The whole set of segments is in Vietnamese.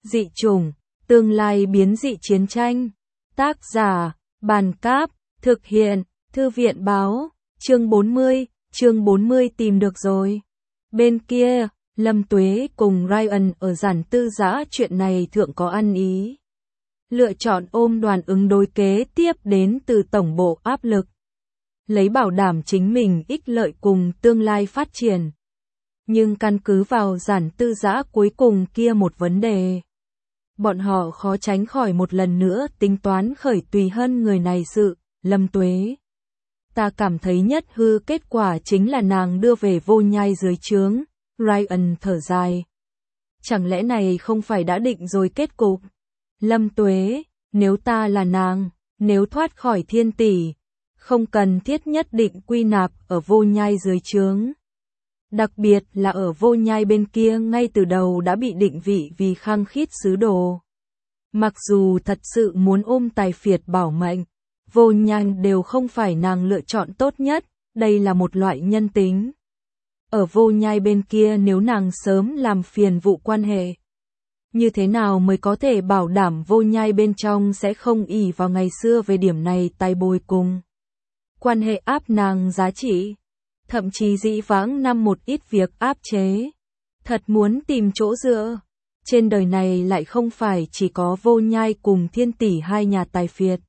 Dị chủng, tương lai biến dị chiến tranh. Tác giả, Bàn Cáp, thực hiện, Thư viện báo, chương 40 tìm được rồi. Bên kia, Lâm Tuế cùng Ryan ở giản tư giã chuyện này thượng có ăn ý. Lựa chọn ôm đoàn ứng đối kế tiếp đến từ tổng bộ áp lực. Lấy bảo đảm chính mình ích lợi cùng tương lai phát triển. Nhưng căn cứ vào giản tư giã cuối cùng kia một vấn đề. Bọn họ khó tránh khỏi một lần nữa tính toán khởi Tùy Hân người này sự, Lâm Tuế. Ta cảm thấy nhất hư kết quả chính là nàng đưa về Vô Nhai dưới trướng, Ryan thở dài. Chẳng lẽ này không phải đã định rồi kết cục? Lâm Tuế, nếu ta là nàng, nếu thoát khỏi Thiên Tỷ, không cần thiết nhất định quy nạp ở Vô Nhai dưới trướng. Đặc biệt là ở Vô Nhai bên kia ngay từ đầu đã bị định vị vì khăng khít sứ đồ. Mặc dù thật sự muốn ôm tài phiệt bảo mệnh, Vô Nhai đều không phải nàng lựa chọn tốt nhất, đây là một loại nhân tính. Ở Vô Nhai bên kia nếu nàng sớm làm phiền vụ quan hệ, như thế nào mới có thể bảo đảm Vô Nhai bên trong sẽ không ỷ vào ngày xưa về điểm này tay bồi cùng. Quan hệ áp nàng giá trị, thậm chí dĩ vãng năm một ít việc áp chế. Thật muốn tìm chỗ dựa, trên đời này lại không phải chỉ có Vô Nhai cùng Thiên Tỷ hai nhà tài phiệt.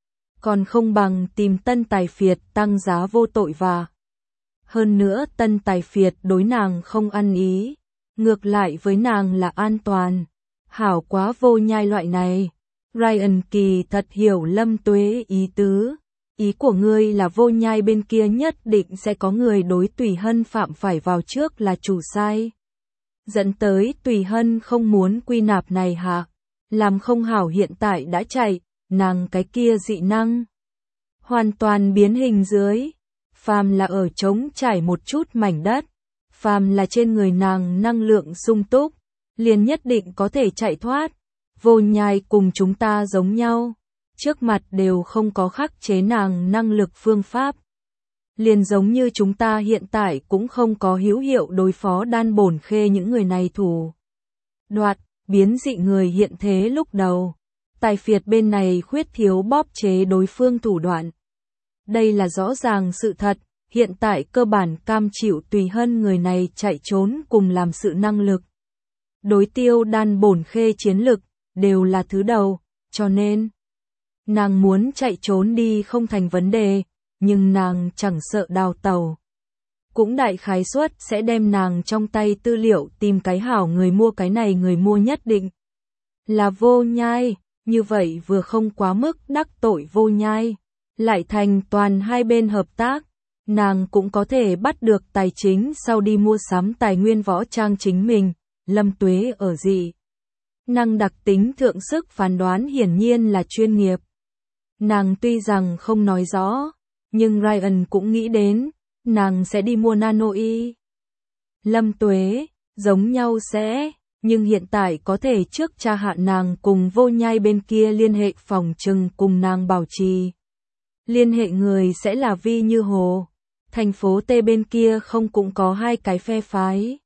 Còn không bằng tìm tân tài phiệt tăng giá vô tội và. Hơn nữa tân tài phiệt đối nàng không ăn ý, ngược lại với nàng là an toàn. Hảo quá Vô Nhai loại này. Ryan kỳ thật hiểu Lâm Tuế ý tứ. Ý của ngươi là Vô Nhai bên kia nhất định sẽ có người đối Tùy Hân phạm phải vào trước là chủ sai. Dẫn tới Tùy Hân không muốn quy nạp này hả? Làm không hảo hiện tại đã chạy, nàng cái kia dị năng. Hoàn toàn biến hình dưới. Phàm là ở trống trải một chút mảnh đất. Phàm là trên người nàng năng lượng sung túc. Liền nhất định có thể chạy thoát. Vô Nhai cùng chúng ta giống nhau. Trước mặt đều không có khắc chế nàng năng lực phương pháp. Liền giống như chúng ta hiện tại cũng không có hữu hiệu đối phó Đan Bổn Khê những người này thủ đoạt, biến dị người hiện thế lúc đầu. Tài phiệt bên này khuyết thiếu bóp chế đối phương thủ đoạn. Đây là rõ ràng sự thật, hiện tại cơ bản cam chịu Tùy Hân người này chạy trốn cùng làm sự năng lực. Đối tiêu Đan Bổn Khê chiến lực, đều là thứ đầu, cho nên nàng muốn chạy trốn đi không thành vấn đề, nhưng nàng chẳng sợ đào tàu. Cũng đại khái suất sẽ đem nàng trong tay tư liệu tìm cái hảo người mua cái này người mua nhất định. Là Vô Nhai, như vậy vừa không quá mức đắc tội Vô Nhai, lại thành toàn hai bên hợp tác. Nàng cũng có thể bắt được tài chính sau đi mua sắm tài nguyên võ trang chính mình, Lâm Tuế ở dị. Năng đặc tính thượng sức phán đoán hiển nhiên là chuyên nghiệp. Nàng tuy rằng không nói rõ, nhưng Ryan cũng nghĩ đến, nàng sẽ đi mua nano y. Lâm Tuế, giống nhau sẽ, nhưng hiện tại có thể trước tra hạ nàng cùng Vô Nhai bên kia liên hệ phòng trừng cùng nàng bảo trì. Liên hệ người sẽ là Vi Như Hồ, thành phố T bên kia không cũng có hai cái phe phái.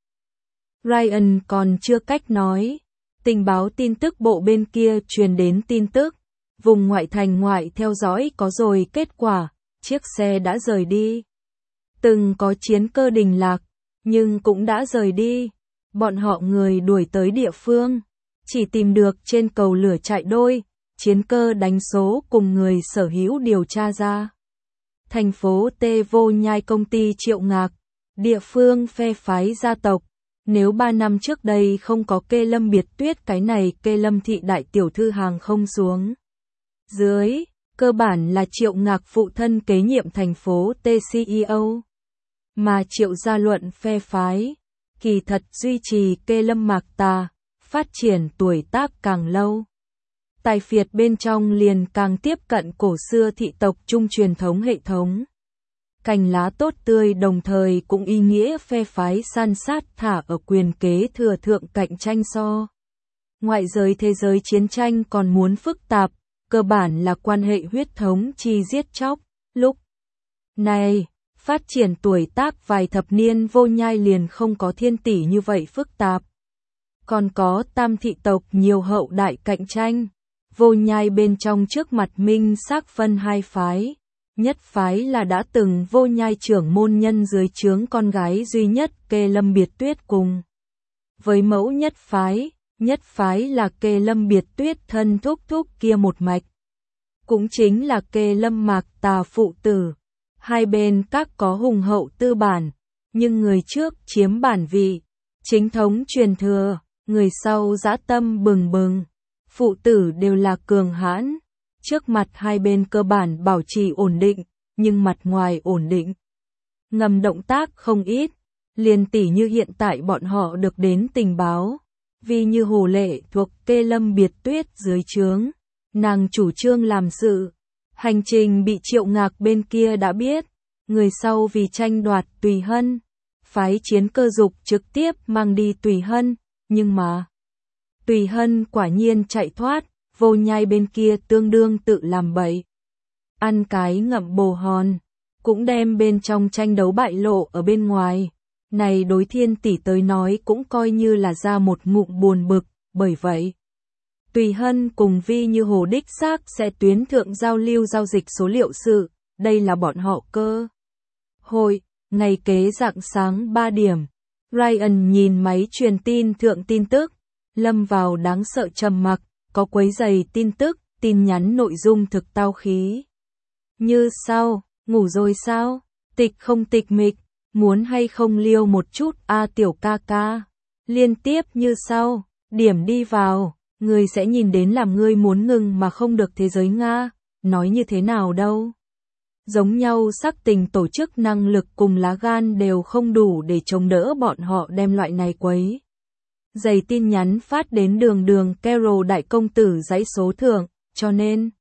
Ryan còn chưa cách nói, tình báo tin tức bộ bên kia truyền đến tin tức. Vùng ngoại thành ngoại theo dõi có rồi kết quả, chiếc xe đã rời đi. Từng có chiến cơ đình lạc, nhưng cũng đã rời đi. Bọn họ người đuổi tới địa phương, chỉ tìm được trên cầu lửa chạy đôi, chiến cơ đánh số cùng người sở hữu điều tra ra. Thành phố T Vô Nhai công ty Triệu Ngạc, địa phương phe phái gia tộc. Nếu 3 năm trước đây không có Kê Lâm Biệt Tuyết cái này Kê Lâm thị đại tiểu thư hàng không xuống. Dưới, cơ bản là Triệu Ngạc phụ thân kế nhiệm thành phố T CEO. Mà Triệu gia luận phe phái, kỳ thật duy trì Kê Lâm Mạc Tà, phát triển tuổi tác càng lâu. Tài phiệt bên trong liền càng tiếp cận cổ xưa thị tộc trung truyền thống hệ thống. Cành lá tốt tươi đồng thời cũng ý nghĩa phe phái san sát thả ở quyền kế thừa thượng cạnh tranh so. Ngoại giới thế giới chiến tranh còn muốn phức tạp, cơ bản là quan hệ huyết thống chi giết chóc. Lúc này, phát triển tuổi tác vài thập niên Vô Nhai liền không có Thiên Tỷ như vậy phức tạp. Còn có tam thị tộc nhiều hậu đại cạnh tranh. Vô Nhai bên trong trước mặt minh xác phân hai phái. Nhất phái là đã từng Vô Nhai trưởng môn nhân dưới trướng con gái duy nhất Kê Lâm Biệt Tuyết cùng. Với mẫu nhất phái là Kê Lâm Biệt Tuyết thân thúc thúc kia một mạch. Cũng chính là Kê Lâm Mạc Tà phụ tử. Hai bên các có hùng hậu tư bản, nhưng người trước chiếm bản vị, chính thống truyền thừa, người sau dã tâm bừng bừng. Phụ tử đều là cường hãn, trước mặt hai bên cơ bản bảo trì ổn định, nhưng mặt ngoài ổn định. Ngầm động tác không ít, liền tỉ như hiện tại bọn họ được đến tình báo. Vì như Hồ Lệ thuộc Kê Lâm Biệt Tuyết dưới trướng, nàng chủ trương làm sự. Hành trình bị Triệu Ngạc bên kia đã biết, người sau vì tranh đoạt Tùy Hân, phái chiến cơ dục trực tiếp mang đi Tùy Hân, nhưng mà Tùy Hân quả nhiên chạy thoát, Vô Nhai bên kia tương đương tự làm bậy. Ăn cái ngậm bồ hòn, cũng đem bên trong tranh đấu bại lộ ở bên ngoài. Này đối Thiên tỷ tới nói cũng coi như là ra một ngụm buồn bực, bởi vậy Tùy Hân cùng Vi Như Hồ đích xác sẽ tuyến thượng giao lưu giao dịch số liệu sự, đây là bọn họ cơ hội. Ngày kế rạng sáng 3 điểm, Ryan nhìn máy truyền tin thượng tin tức, lâm vào đáng sợ trầm mặc, có quấy rầy tin tức, tin nhắn nội dung thực tao khí. Như sau, ngủ rồi sao? Tịch không tịch mịch, muốn hay không liêu một chút tiểu ca ca. Liên tiếp như sau, điểm đi vào, người sẽ nhìn đến làm ngươi muốn ngừng mà không được thế giới Nga, nói như thế nào đâu. Giống nhau sắc tình tổ chức năng lực cùng lá gan đều không đủ để chống đỡ bọn họ đem loại này quấy. Dày tin nhắn phát đến đường Carol đại công tử dãy số thượng, cho nên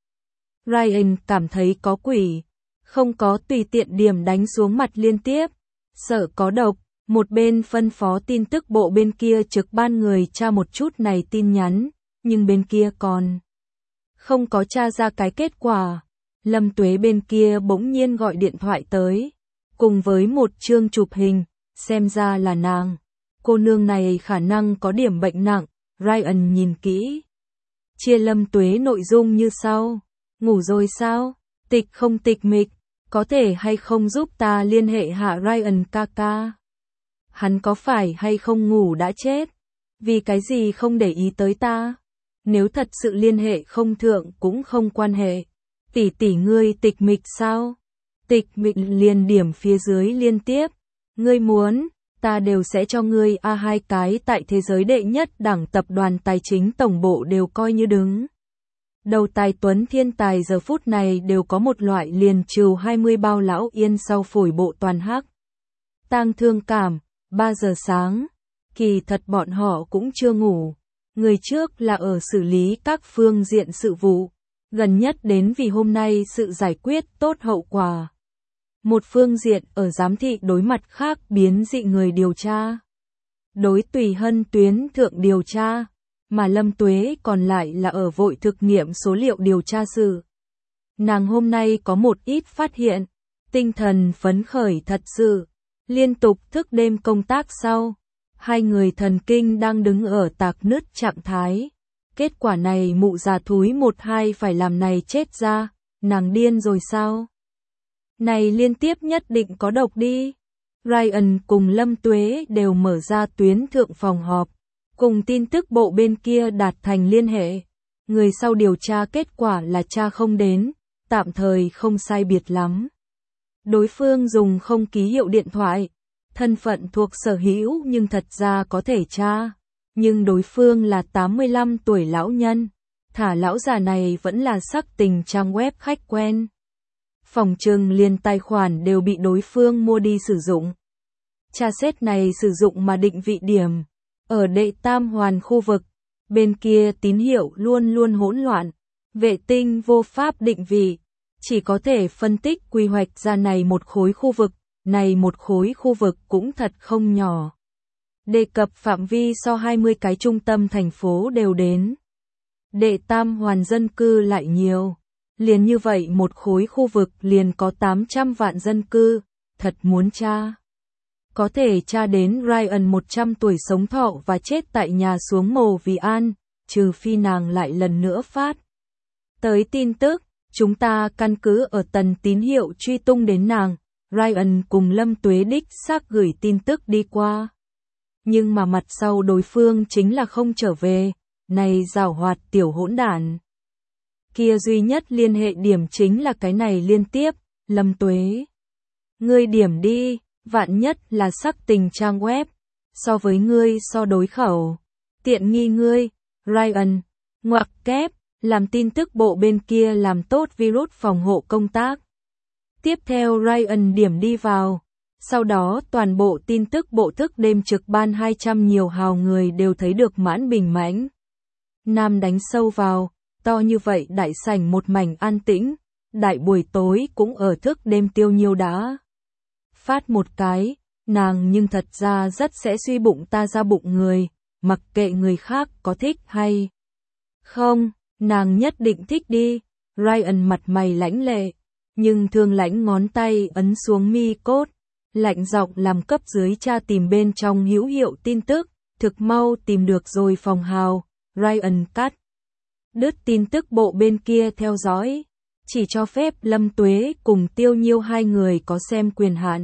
Ryan cảm thấy có quỷ, không có tùy tiện điểm đánh xuống mặt liên tiếp, sợ có độc, một bên phân phó tin tức bộ bên kia trực ban người tra một chút này tin nhắn, nhưng bên kia còn không có tra ra cái kết quả. Lâm Tuế bên kia bỗng nhiên gọi điện thoại tới, cùng với một chương chụp hình, xem ra là nàng. Cô nương này khả năng có điểm bệnh nặng, Ryan nhìn kỹ. Chia Lâm Tuế nội dung như sau, ngủ rồi sao? Tịch không tịch mịch, có thể hay không giúp ta liên hệ hạ Ryan ca ca? Hắn có phải hay không ngủ đã chết? Vì cái gì không để ý tới ta? Nếu thật sự liên hệ không thượng cũng không quan hệ. Tỷ tỷ ngươi tịch mịch sao? Tịch mịch liền điểm phía dưới liên tiếp. Ngươi muốn, ta đều sẽ cho ngươi hai cái tại thế giới đệ nhất đẳng tập đoàn tài chính tổng bộ đều coi như đứng. Đầu tài tuấn thiên tài giờ phút này đều có một loại liền trừ 20 bao lão yên sau phổi bộ toàn hắc. Tang thương cảm, 3 giờ sáng. Kỳ thật bọn họ cũng chưa ngủ. Người trước là ở xử lý các phương diện sự vụ. Gần nhất đến vì hôm nay sự giải quyết tốt hậu quả. Một phương diện ở giám thị đối mặt khác biến dị người điều tra. Đối Tùy Hân tuyến thượng điều tra, mà Lâm Tuế còn lại là ở vội thực nghiệm số liệu điều tra sự. Nàng hôm nay có một ít phát hiện, tinh thần phấn khởi thật sự, liên tục thức đêm công tác sau. Hai người thần kinh đang đứng ở tạc nứt trạng thái. Kết quả này mụ già thúi 1-2 phải làm này chết ra, nàng điên rồi sao? Này liên tiếp nhất định có độc đi. Ryan cùng Lâm Tuế đều mở ra tuyến thượng phòng họp, cùng tin tức bộ bên kia đạt thành liên hệ. Người sau điều tra kết quả là tra không đến, tạm thời không sai biệt lắm. Đối phương dùng không ký hiệu điện thoại, thân phận thuộc sở hữu nhưng thật ra có thể tra. Nhưng đối phương là 85 tuổi lão nhân, thả lão già này vẫn là sắc tình trang web khách quen. Phòng trừng liền tài khoản đều bị đối phương mua đi sử dụng. Tra xét này sử dụng mà định vị điểm, ở đệ tam hoàn khu vực, bên kia tín hiệu luôn luôn hỗn loạn, vệ tinh vô pháp định vị, chỉ có thể phân tích quy hoạch ra này một khối khu vực, này một khối khu vực cũng thật không nhỏ. Đề cập phạm vi so 20 cái trung tâm thành phố đều đến. Đệ tam hoàn dân cư lại nhiều. Liền như vậy một khối khu vực liền có 800 vạn dân cư, thật muốn tra. có thể tra đến Ryan 100 tuổi sống thọ và chết tại nhà xuống mồ vì an, trừ phi nàng lại lần nữa phát tới tin tức, chúng ta căn cứ ở tần tín hiệu truy tung đến nàng. Ryan cùng Lâm Tuế đích xác gửi tin tức đi qua. Nhưng mà mặt sau đối phương chính là không trở về, này giảo hoạt tiểu hỗn đản. Kia duy nhất liên hệ điểm chính là cái này liên tiếp, Lâm Tuế. Ngươi điểm đi, vạn nhất là sắc tình trang web, so với ngươi so đối khẩu. Tiện nghi ngươi, Ryan, ngoặc kép, làm tin tức bộ bên kia làm tốt virus phòng hộ công tác. Tiếp theo Ryan điểm đi vào. Sau đó toàn bộ tin tức bộ thức đêm trực ban 200 nhiều hào người đều thấy được Mãn Bình Mãnh Nam đánh sâu vào, to như vậy đại sảnh một mảnh an tĩnh, đại buổi tối cũng ở thức đêm Tiêu Nhiêu đã phát một cái, nàng nhưng thật ra rất sẽ suy bụng ta ra bụng người, mặc kệ người khác có thích hay không, nàng nhất định thích đi. Ryan mặt mày lãnh lệ, nhưng thương lãnh ngón tay ấn xuống mi cốt, lạnh giọng làm cấp dưới tra tìm bên trong hữu hiệu tin tức, thực mau tìm được rồi phòng hào. Ryan cắt đứt tin tức bộ bên kia theo dõi, chỉ cho phép Lâm Tuế cùng Tiêu Nhiêu hai người có xem quyền hạn.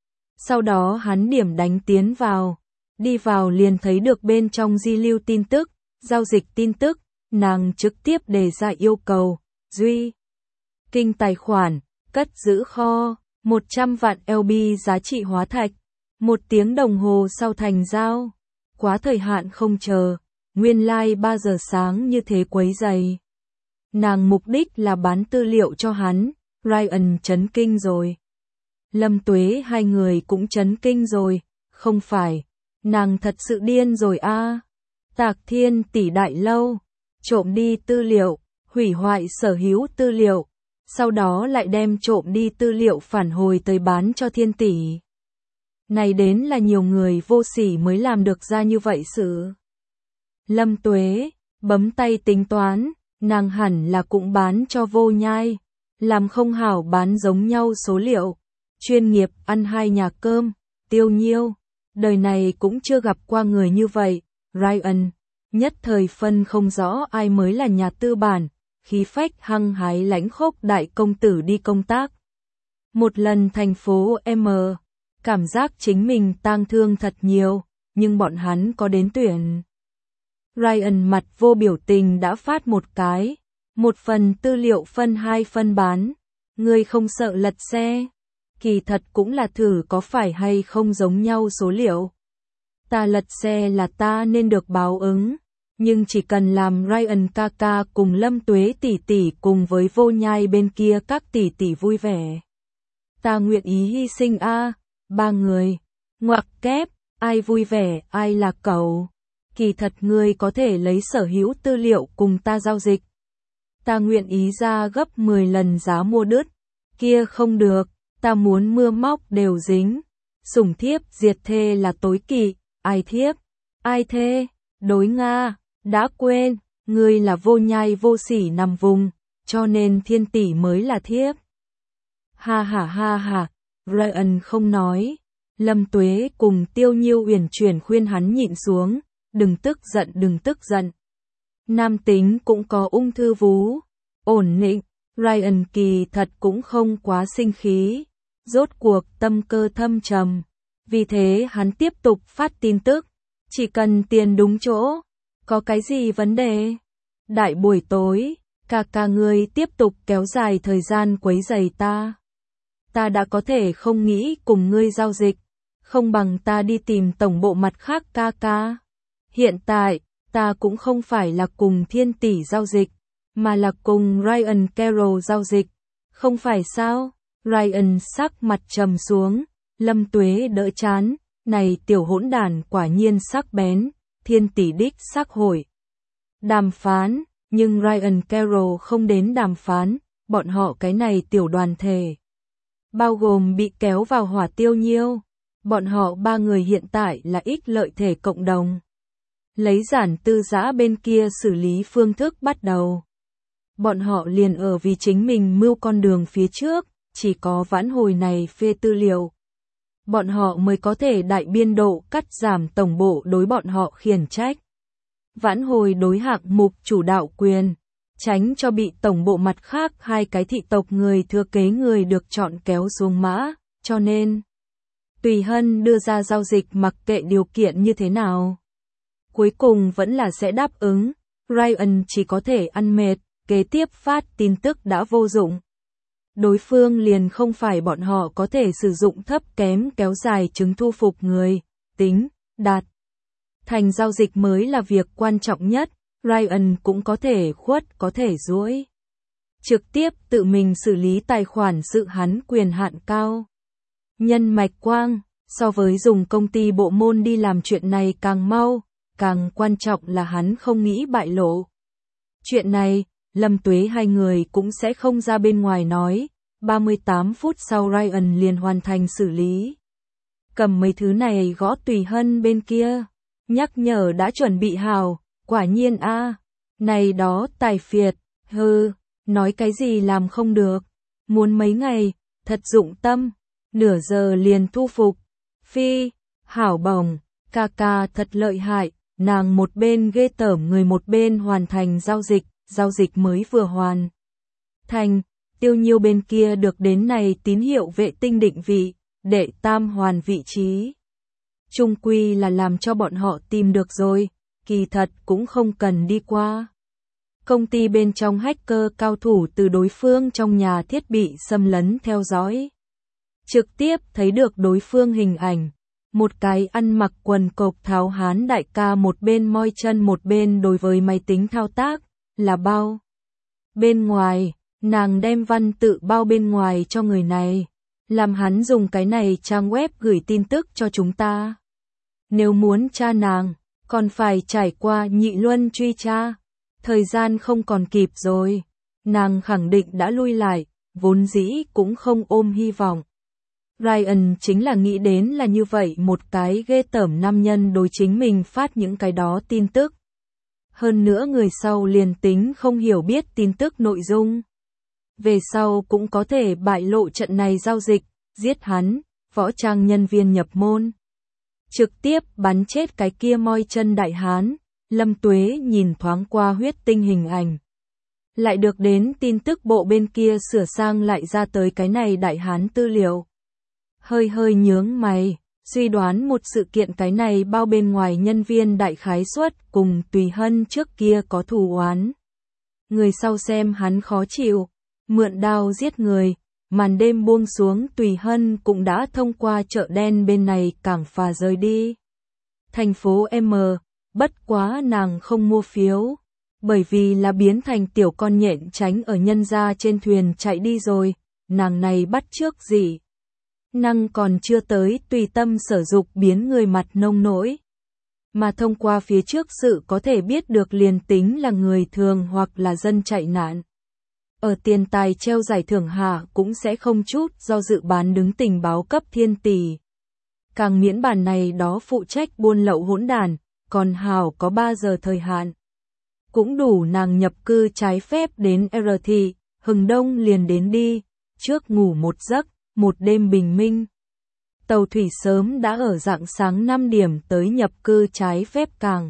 Sau đó hắn điểm đánh tiến vào, đi vào liền thấy được bên trong di lưu tin tức, giao dịch tin tức, nàng trực tiếp đề ra yêu cầu, duy kinh tài khoản, cất giữ kho, 100 vạn LB giá trị hóa thạch, 1 tiếng đồng hồ sau thành giao, quá thời hạn không chờ, nguyên lai 3 giờ sáng như thế quấy rầy. Nàng mục đích là bán tư liệu cho hắn, Ryan chấn kinh rồi. Lâm Tuế hai người cũng chấn kinh rồi, không phải, nàng thật sự điên rồi a. Tạc Thiên tỷ đại lâu, trộm đi tư liệu, hủy hoại sở hữu tư liệu, sau đó lại đem trộm đi tư liệu phản hồi tới bán cho Thiên tỷ. Này đến là nhiều người vô sỉ mới làm được ra như vậy sự. Lâm Tuế bấm tay tính toán, nàng hẳn là cũng bán cho Vô Nhai, làm không hảo bán giống nhau số liệu, chuyên nghiệp ăn hai nhà cơm, Tiêu Nhiêu, đời này cũng chưa gặp qua người như vậy. Ryan nhất thời phân không rõ ai mới là nhà tư bản, khí phách hăng hái lãnh khốc đại công tử đi công tác. Một lần thành phố M, cảm giác chính mình tang thương thật nhiều, nhưng bọn hắn có đến tuyển. Ryan mặt vô biểu tình đã phát một cái, một phần tư liệu phân 2 phân bán, ngươi không sợ lật xe, kỳ thật cũng là thử có phải hay không giống nhau số liệu. Ta lật xe là ta nên được báo ứng, nhưng chỉ cần làm Ryan ca ca cùng Lâm Tuế tỷ tỷ cùng với Vô Nhai bên kia các tỷ tỷ vui vẻ. Ta nguyện ý hy sinh a, 3 người, ngoặc kép, ai vui vẻ, ai là cậu. Kỳ thật ngươi có thể lấy sở hữu tư liệu cùng ta giao dịch. Ta nguyện ý ra gấp 10 lần giá mua đứt. Kia không được, ta muốn mưa móc đều dính. Sủng thiếp diệt thê là tối kỵ, ai thiếp, ai thê, đối Nga, đã quên, ngươi là Vô Nhai vô sỉ nằm vùng, cho nên Thiên tỷ mới là thiếp. Ha ha ha ha, Ryan không nói. Lâm Tuế cùng Tiêu Nhiêu uyển chuyển khuyên hắn nhịn xuống. Đừng tức giận, đừng tức giận. Nam tính cũng có ung thư vú. Ổn định, Ryan kỳ thật cũng không quá sinh khí. Rốt cuộc tâm cơ thâm trầm. Vì thế hắn tiếp tục phát tin tức. Chỉ cần tiền đúng chỗ. Có cái gì vấn đề? Đại buổi tối, ca ca ngươi tiếp tục kéo dài thời gian quấy rầy ta. Ta đã có thể không nghĩ cùng ngươi giao dịch. Không bằng ta đi tìm tổng bộ mặt khác ca ca. Hiện tại, ta cũng không phải là cùng Thiên tỷ giao dịch, mà là cùng Ryan Carroll giao dịch. Không phải sao? Ryan sắc mặt trầm xuống, Lâm Tuế đỡ chán, này tiểu hỗn đản quả nhiên sắc bén, Thiên tỷ đích sắc hội đàm phán, nhưng Ryan Carroll không đến đàm phán, bọn họ cái này tiểu đoàn thể. Bao gồm bị kéo vào hỏa Tiêu Nhiêu, bọn họ 3 người hiện tại là ích lợi thể cộng đồng. Lấy giản tư giã bên kia xử lý phương thức bắt đầu. Bọn họ liền ở vì chính mình mưu con đường phía trước, chỉ có vãn hồi này phê tư liệu. bọn họ mới có thể đại biên độ cắt giảm tổng bộ đối bọn họ khiển trách. Vãn hồi đối hạng mục chủ đạo quyền, tránh cho bị tổng bộ mặt khác hai cái thị tộc người thừa kế người được chọn kéo xuống mã, cho nên Tùy Hân đưa ra giao dịch mặc kệ điều kiện như thế nào. Cuối cùng vẫn là sẽ đáp ứng, Ryan chỉ có thể ăn mệt, kế tiếp phát tin tức đã vô dụng. Đối phương liền không phải bọn họ có thể sử dụng thấp kém kéo dài chứng thu phục người, tính, đạt. Thành giao dịch mới là việc quan trọng nhất, Ryan cũng có thể khuất có thể duỗi. Trực tiếp tự mình xử lý tài khoản sự hắn quyền hạn cao. Nhân mạch quang, so với dùng công ty bộ môn đi làm chuyện này càng mau, càng quan trọng là hắn không nghĩ bại lộ. Chuyện này, Lâm Tuế hai người cũng sẽ không ra bên ngoài nói, 38 phút sau Ryan liền hoàn thành xử lý. Cầm mấy thứ này gõ Tùy Hân bên kia, nhắc nhở đã chuẩn bị hào, quả nhiên này đó tài phiệt, nói cái gì làm không được, muốn mấy ngày, thật dụng tâm, nửa giờ liền thu phục, phi, hảo bổng, ca thật lợi hại, nàng một bên ghê tởm người một bên hoàn thành giao dịch mới vừa hoàn thành, Tiêu Nhiêu bên kia được đến này tín hiệu vệ tinh định vị, đệ tam hoàn vị trí. Trung quy là làm cho bọn họ tìm được rồi, kỳ thật cũng không cần đi qua. Công ty bên trong hacker cao thủ từ đối phương trong nhà thiết bị xâm lấn theo dõi. Trực tiếp thấy được đối phương hình ảnh, một cái ăn mặc quần cộc tháo hán đại ca một bên moi chân một bên đối với máy tính thao tác, là bao. Bên ngoài, nàng đem văn tự bao bên ngoài cho người này, làm hắn dùng cái này trang web gửi tin tức cho chúng ta. Nếu muốn tra nàng, còn phải trải qua nhị luân truy tra, thời gian không còn kịp rồi, nàng khẳng định đã lui lại, vốn dĩ cũng không ôm hy vọng. Ryan chính là nghĩ đến là như vậy một cái ghê tởm nam nhân đối chính mình phát những cái đó tin tức. Hơn nữa người sau liền tính không hiểu biết tin tức nội dung. Về sau cũng có thể bại lộ trận này giao dịch, giết hắn, võ trang nhân viên nhập môn. Trực tiếp bắn chết cái kia moi chân đại hán, Lâm Tuế nhìn thoáng qua huyết tinh hình ảnh. Lại được đến tin tức bộ bên kia sửa sang lại ra tới cái này đại hán tư liệu. Hơi nhướng mày, suy đoán một sự kiện cái này bao bên ngoài nhân viên đại khái suất cùng Tùy Hân trước kia có thù oán. Người sau xem hắn khó chịu, mượn đao giết người, màn đêm buông xuống Tùy Hân cũng đã thông qua chợ đen bên này cảng phà rời đi. Thành phố M, bất quá nàng không mua phiếu, bởi vì là biến thành tiểu con nhện tránh ở nhân gia trên thuyền chạy đi rồi, nàng này bắt trước gì. Năng còn chưa tới tùy tâm sở dục biến người mặt nông nỗi. Mà thông qua phía trước sự có thể biết được liền tính là người thường hoặc là dân chạy nạn. Ở tiền tài treo giải thưởng hạ cũng sẽ không chút do dự bán đứng tình báo cấp thiên tỷ. Càng miễn bản này đó phụ trách buôn lậu hỗn đản, còn hào có 3 giờ thời hạn. Cũng đủ nàng nhập cư trái phép đến R thị, hừng đông liền đến đi, trước ngủ một giấc. Một đêm bình minh, tàu thủy sớm đã ở rạng sáng 5 điểm tới nhập cư trái phép cảng.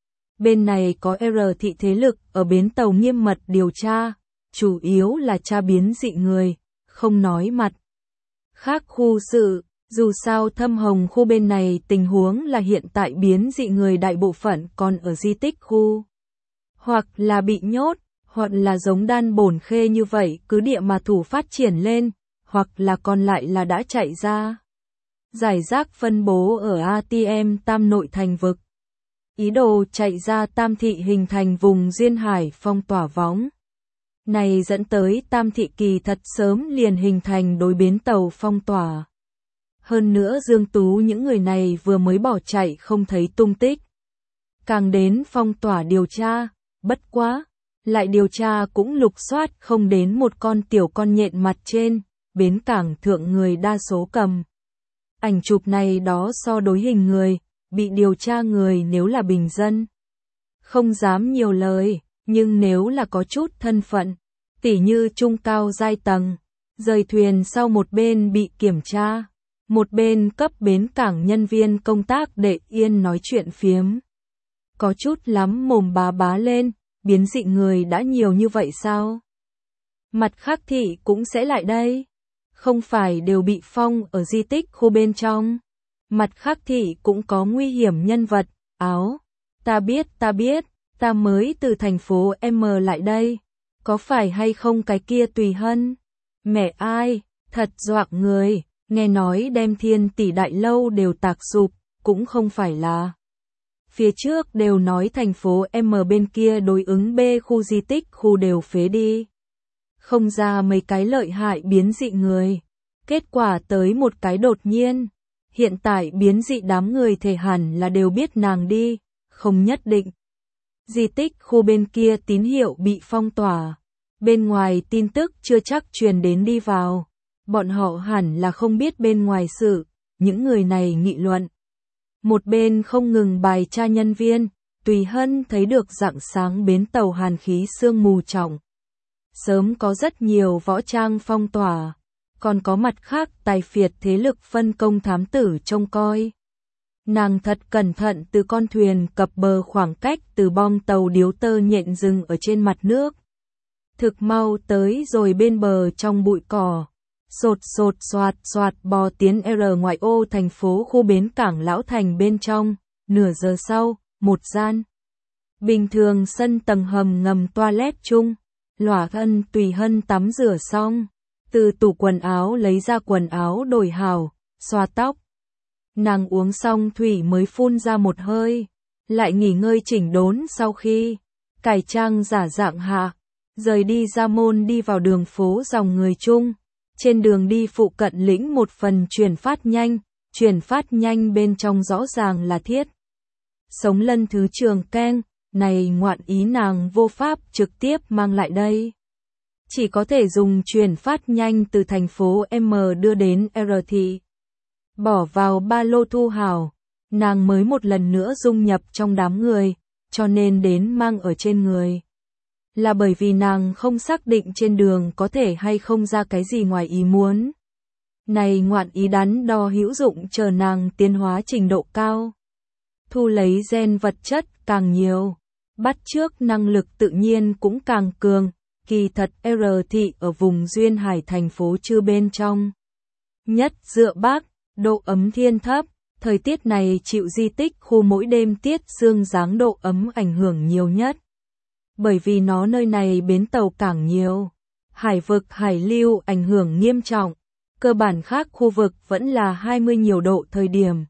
Bên này có R thị thế lực ở bến tàu nghiêm mật điều tra, chủ yếu là tra biến dị người, không nói mặt. Khác khu sự, dù sao Thâm Hồng khu bên này tình huống là hiện tại biến dị người đại bộ phận còn ở di tích khu. Hoặc là bị nhốt, hoặc là giống Đan Bổn Khê như vậy cứ địa mà thủ phát triển lên. Hoặc là còn lại là đã chạy ra. Giải rác phân bố ở ATM Tam Nội thành vực. Ý đồ chạy ra Tam Thị hình thành vùng duyên hải phong tỏa võng. Này dẫn tới Tam Thị kỳ thật sớm liền hình thành đối bến tàu phong tỏa. Hơn nữa Dương Tú những người này vừa mới bỏ chạy không thấy tung tích. Càng đến phong tỏa điều tra, bất quá, lại điều tra cũng lục soát không đến một con tiểu con nhện mặt trên. Bến cảng thượng người đa số cầm. Ảnh chụp này đó so đối hình người, bị điều tra người nếu là bình dân. Không dám nhiều lời, nhưng nếu là có chút thân phận, tỉ như trung cao giai tầng, rời thuyền sau một bên bị kiểm tra. Một bên cấp bến cảng nhân viên công tác để yên nói chuyện phiếm. Có chút lắm mồm bá bá lên, biến dị người đã nhiều như vậy sao? Mặt khác thị cũng sẽ lại đây. Không phải đều bị phong ở di tích khu bên trong. Mặt khác thị cũng có nguy hiểm nhân vật, áo. Ta biết, ta mới từ thành phố M lại đây. Có phải hay không cái kia Tùy Hân? Mẹ ai, thật doạng người, nghe nói đem Thiên Tỷ đại lâu đều tạc sụp, cũng không phải là. Phía trước đều nói thành phố M bên kia đối ứng B khu di tích khu đều phế đi. Không ra mấy cái lợi hại biến dị người. Kết quả tới một cái đột nhiên. Hiện tại biến dị đám người thể hẳn là đều biết nàng đi, không nhất định. Di tích khu bên kia tín hiệu bị phong tỏa. Bên ngoài tin tức chưa chắc truyền đến đi vào. Bọn họ hẳn là không biết bên ngoài sự, những người này nghị luận. Một bên không ngừng bài tra nhân viên, Tùy Hân thấy được rạng sáng bến tàu hàn khí sương mù trọng. Sớm có rất nhiều võ trang phong tỏa, còn có mặt khác tài phiệt thế lực phân công thám tử trông coi. Nàng thật cẩn thận từ con thuyền cập bờ khoảng cách từ bong tàu điếu tơ nhện dừng ở trên mặt nước. Thực mau tới rồi bên bờ trong bụi cỏ. Sột soạt bò tiến R ngoại ô thành phố khu bến cảng Lão Thành bên trong, nửa giờ sau, một gian. Bình thường sân tầng hầm ngầm toilet chung, Lỏa Hân Tùy Hân tắm rửa xong, từ tủ quần áo lấy ra quần áo đổi hào, xoa tóc. Nàng uống xong thủy mới phun ra một hơi, lại nghỉ ngơi chỉnh đốn sau khi cải trang giả dạng hạ, rời đi ra môn đi vào đường phố dòng người chung. Trên đường đi phụ cận lĩnh một phần chuyển phát nhanh bên trong rõ ràng là thiết. Sống Lân thứ Trường Keng, này ngoạn ý nàng vô pháp trực tiếp mang lại đây. Chỉ có thể dùng chuyển phát nhanh từ thành phố M đưa đến R thị. Bỏ vào ba lô thu hào, nàng mới một lần nữa dung nhập trong đám người, cho nên đến mang ở trên người. Là bởi vì nàng không xác định trên đường có thể hay không ra cái gì ngoài ý muốn. Này ngoạn ý đắn đo hữu dụng chờ nàng tiến hóa trình độ cao. Thu lấy gen vật chất càng nhiều, bắt chước năng lực tự nhiên cũng càng cường, kỳ thật R thị ở vùng Duyên Hải thành phố Chư bên trong. Nhất dựa Bắc, độ ấm thiên thấp, thời tiết này chịu di tích khu mỗi đêm tiết sương giáng độ ấm ảnh hưởng nhiều nhất. Bởi vì nó nơi này bến tàu cảng nhiều, hải vực hải lưu ảnh hưởng nghiêm trọng, cơ bản khác khu vực vẫn là 20 nhiều độ thời điểm.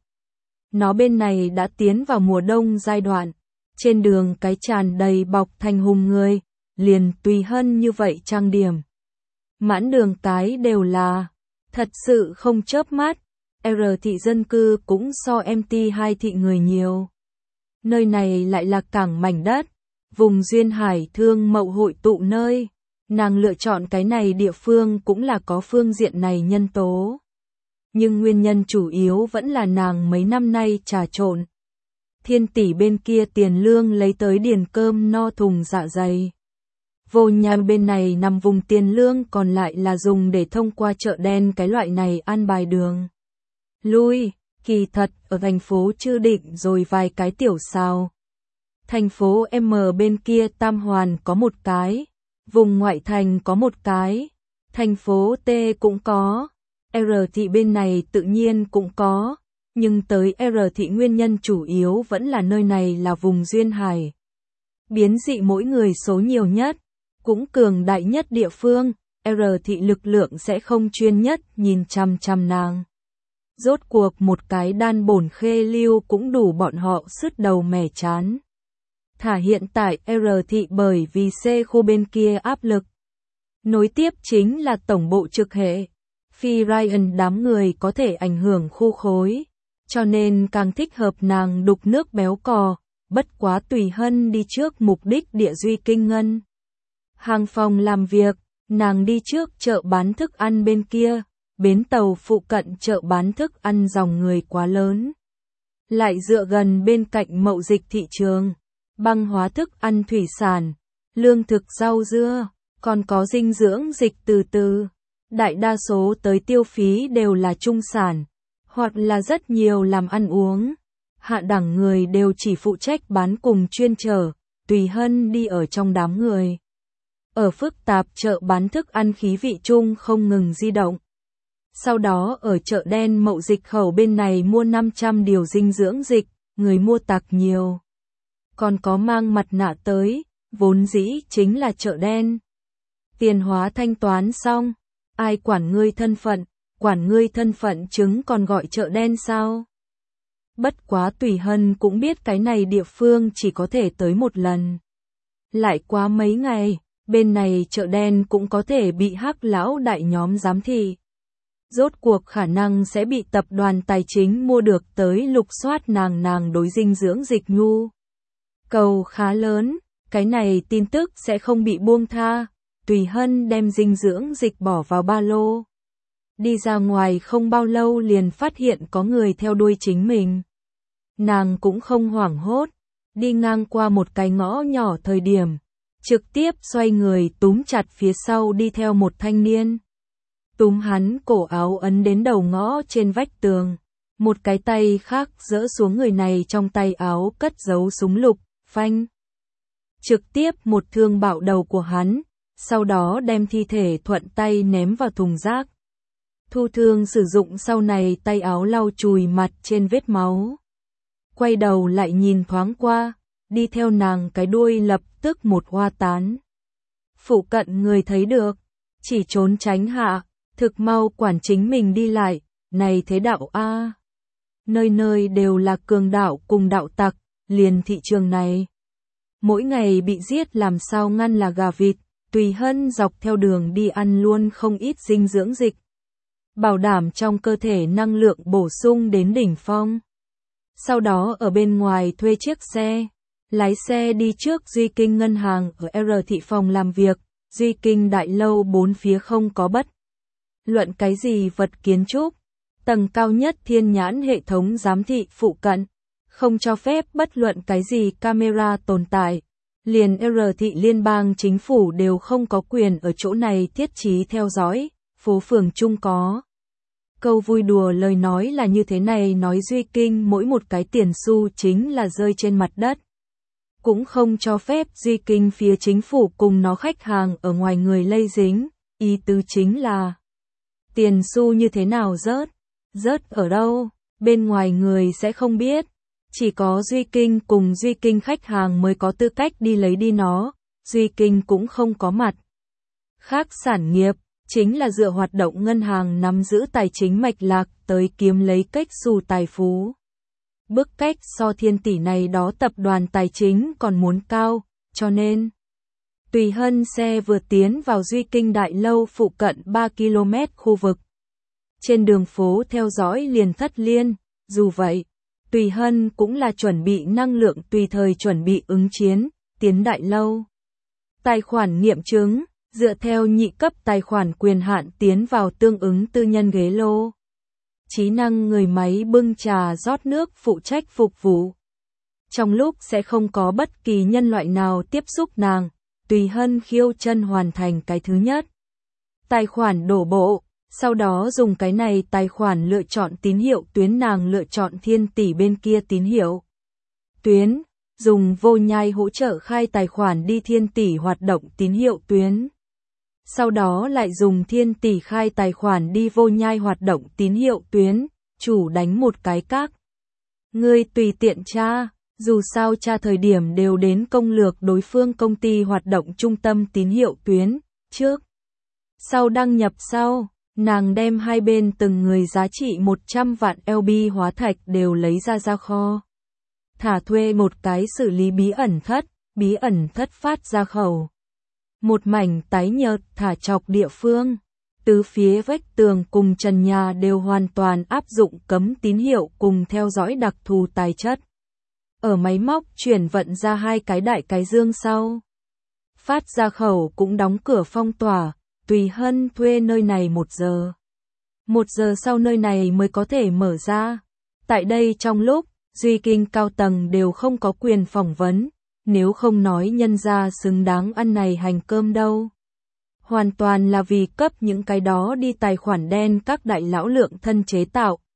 Nó bên này đã tiến vào mùa đông giai đoạn, trên đường cái tràn đầy bọc thành hùng người, liền Tùy Hân như vậy trang điểm. Mãn đường cái đều là, thật sự không chớp mắt, R thị dân cư cũng so MT2 thị người nhiều. Nơi này lại là cảng mảnh đất. Vùng Duyên Hải thương mậu hội tụ nơi, nàng lựa chọn cái này địa phương cũng là có phương diện này nhân tố. Nhưng nguyên nhân chủ yếu vẫn là nàng mấy năm nay trà trộn. Thiên Tỷ bên kia tiền lương lấy tới điền cơm no thùng dạ dày. Vô Nham bên này nằm vùng tiền lương còn lại là dùng để thông qua chợ đen cái loại này ăn bài đường. Lui, kỳ thật ở thành phố Chư Định rồi vài cái tiểu sao. Thành phố M bên kia Tam Hoàn có một cái, vùng ngoại thành có một cái, thành phố T cũng có, R thị bên này tự nhiên cũng có, nhưng tới R thị nguyên nhân chủ yếu vẫn là nơi này là vùng Duyên Hải. Biến dị mỗi người số nhiều nhất, cũng cường đại nhất địa phương, R thị lực lượng sẽ không chuyên nhất nhìn chằm chằm nàng. Rốt cuộc một cái đan bổn khê lưu cũng đủ bọn họ sứt đầu mẻ chán. Thả hiện tại R thị bởi vì C khu bên kia áp lực. Nối tiếp chính là tổng bộ trực hệ. Phi Ryan đám người có thể ảnh hưởng khu khối, cho nên càng thích hợp nàng đục nước béo cò, bất quá Tùy Hân đi trước mục đích địa duy kinh ngân. Hàng phòng làm việc, nàng đi trước chợ bán thức ăn bên kia, bến tàu phụ cận chợ bán thức ăn dòng người quá lớn. Lại dựa gần bên cạnh mậu dịch thị trường. Băng hóa thức ăn thủy sản, lương thực rau dưa, còn có dinh dưỡng dịch từ từ. Đại đa số tới tiêu phí đều là trung sản, hoặc là rất nhiều làm ăn uống. Hạ đẳng người đều chỉ phụ trách bán cùng chuyên chở, Tùy Hân đi ở trong đám người. Ở phức tạp chợ bán thức ăn khí vị chung không ngừng di động. Sau đó ở chợ đen Mậu Dịch Khẩu bên này mua 500 điều dinh dưỡng dịch, người mua tặc nhiều. Còn có mang mặt nạ tới, vốn dĩ chính là chợ đen. Tiền hóa thanh toán xong, ai quản ngươi thân phận chứng còn gọi chợ đen sao? Bất quá Tùy Hân cũng biết cái này địa phương chỉ có thể tới một lần. Lại quá mấy ngày, bên này chợ đen cũng có thể bị hắc lão đại nhóm giám thị. Rốt cuộc khả năng sẽ bị tập đoàn tài chính mua được tới lục soát nàng đối dinh dưỡng dịch nhu. Cầu khá lớn, cái này tin tức sẽ không bị buông tha. Tùy Hân đem dinh dưỡng dịch bỏ vào ba lô. Đi ra ngoài không bao lâu liền phát hiện có người theo đuôi chính mình. Nàng cũng không hoảng hốt, đi ngang qua một cái ngõ nhỏ thời điểm, trực tiếp xoay người túm chặt phía sau đi theo một thanh niên. Túm hắn cổ áo ấn đến đầu ngõ trên vách tường, một cái tay khác giỡ xuống người này trong tay áo cất giấu súng lục, phanh. Trực tiếp một thương bạo đầu của hắn, sau đó đem thi thể thuận tay ném vào thùng rác. Thu thương sử dụng sau này tay áo lau chùi mặt trên vết máu. Quay đầu lại nhìn thoáng qua, đi theo nàng cái đuôi lập tức một hoa tán. Phụ cận người thấy được, chỉ trốn tránh hạ, thực mau quản chính mình đi lại, này thế đạo a. Nơi nơi đều là cường đạo cùng đạo tặc, liền thị trường này. Mỗi ngày bị giết làm sao ngăn là gà vịt, Tùy Hân dọc theo đường đi ăn luôn không ít dinh dưỡng dịch. Bảo đảm trong cơ thể năng lượng bổ sung đến đỉnh phong. Sau đó ở bên ngoài thuê chiếc xe, lái xe đi trước Duy Kinh ngân hàng ở R thị phòng làm việc, Duy Kinh đại lâu bốn phía không có bất luận cái gì vật kiến trúc, tầng cao nhất thiên nhãn hệ thống giám thị phụ cận, không cho phép bất luận cái gì camera tồn tại. Liền R thị liên bang chính phủ đều không có quyền ở chỗ này thiết trí theo dõi, phố phường chung có. Câu vui đùa lời nói là như thế này, nói Duy Kinh mỗi một cái tiền xu chính là rơi trên mặt đất. Cũng không cho phép Duy Kinh phía chính phủ cùng nó khách hàng ở ngoài người lây dính, ý tứ chính là tiền xu như thế nào rớt ở đâu, bên ngoài người sẽ không biết. Chỉ có Duy Kinh cùng Duy Kinh khách hàng mới có tư cách đi lấy đi nó, Duy Kinh cũng không có mặt. Khác sản nghiệp, chính là dựa hoạt động ngân hàng nắm giữ tài chính mạch lạc tới kiếm lấy cách xù tài phú. Bức cách so thiên tỷ này đó tập đoàn tài chính còn muốn cao, cho nên Tùy Hân xe vừa tiến vào Duy Kinh đại lâu phụ cận 3 km khu vực. Trên đường phố theo dõi liền thất liên, dù vậy, Tùy Hân cũng là chuẩn bị năng lượng tùy thời chuẩn bị ứng chiến, tiến đại lâu. Tài khoản nghiệm chứng, dựa theo nhị cấp tài khoản quyền hạn tiến vào tương ứng tư nhân ghế lô. Trí năng người máy bưng trà rót nước phụ trách phục vụ. Trong lúc sẽ không có bất kỳ nhân loại nào tiếp xúc nàng, Tùy Hân khiêu chân hoàn thành cái thứ nhất. Tài khoản đổ bộ. Sau đó dùng cái này tài khoản lựa chọn tín hiệu tuyến, nàng lựa chọn thiên tỷ bên kia tín hiệu tuyến, dùng vô nhai hỗ trợ khai tài khoản đi thiên tỷ hoạt động tín hiệu tuyến. Sau đó lại dùng thiên tỷ khai tài khoản đi vô nhai hoạt động tín hiệu tuyến, chủ đánh một cái các. Ngươi tùy tiện tra, dù sao tra thời điểm đều đến công lược đối phương công ty hoạt động trung tâm tín hiệu tuyến, trước. Sau đăng nhập sau. Nàng đem hai bên từng người giá trị 100 vạn LB hóa thạch đều lấy ra kho. Thả thuê một cái xử lý bí ẩn thất phát ra khẩu. Một mảnh tái nhợt thả chọc địa phương. Tứ phía vách tường cùng trần nhà đều hoàn toàn áp dụng cấm tín hiệu cùng theo dõi đặc thù tài chất. Ở máy móc chuyển vận ra hai cái đại cái dương sau. Phát ra khẩu cũng đóng cửa phong tỏa. Tùy Hân thuê nơi này 1 giờ. 1 giờ sau nơi này mới có thể mở ra. Tại đây trong lúc, Duy Kinh cao tầng đều không có quyền phỏng vấn, nếu không nói nhân ra xứng đáng ăn này hành cơm đâu. Hoàn toàn là vì cấp những cái đó đi tài khoản đen các đại lão lượng thân chế tạo,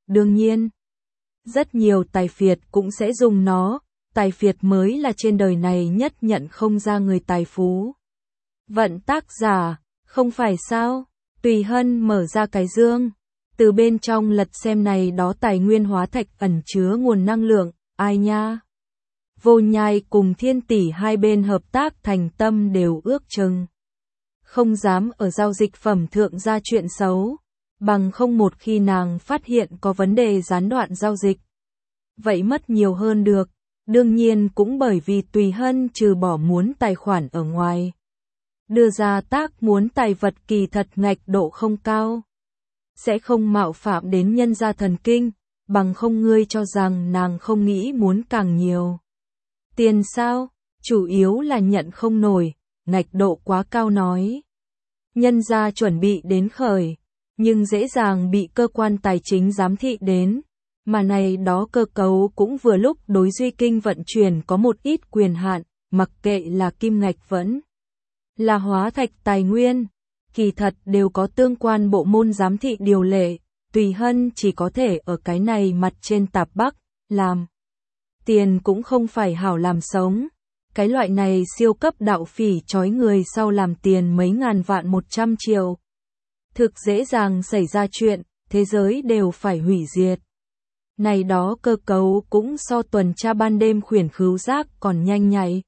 đương nhiên, rất nhiều tài phiệt cũng sẽ dùng nó, tài phiệt mới là trên đời này nhất nhận không ra người tài phú. Vận tác giả, không phải sao? Tùy Hân mở ra cái dương, từ bên trong lật xem này đó tài nguyên hóa thạch ẩn chứa nguồn năng lượng, ai nha? Vô Nhai cùng Thiên Tỷ hai bên hợp tác thành tâm đều ước chừng không dám ở giao dịch phẩm thượng ra chuyện xấu, bằng không một khi nàng phát hiện có vấn đề gián đoạn giao dịch. Vậy mất nhiều hơn được, đương nhiên cũng bởi vì Tùy Hân trừ bỏ muốn tài khoản ở ngoài. Đưa ra tác muốn tài vật kỳ thật ngạch độ không cao. Sẽ không mạo phạm đến nhân gia thần kinh, bằng không ngươi cho rằng nàng không nghĩ muốn càng nhiều. Tiền sao? Chủ yếu là nhận không nổi, ngạch độ quá cao nói. Nhân gia chuẩn bị đến khởi, nhưng dễ dàng bị cơ quan tài chính giám thị đến. Mà này đó cơ cấu cũng vừa lúc đối Duy Kinh vận chuyển có một ít quyền hạn, mặc kệ là kim ngạch vẫn là hóa thạch tài nguyên, kỳ thật đều có tương quan bộ môn giám thị điều lệ, Tùy Hân chỉ có thể ở cái này mặt trên tạp bắc, làm. Tiền cũng không phải hảo làm sống, cái loại này siêu cấp đạo phỉ trói người sau làm tiền mấy ngàn vạn 100 triệu. Thực dễ dàng xảy ra chuyện, thế giới đều phải hủy diệt. Này đó cơ cấu cũng so tuần tra ban đêm khuyển khứu giác còn nhanh nhạy.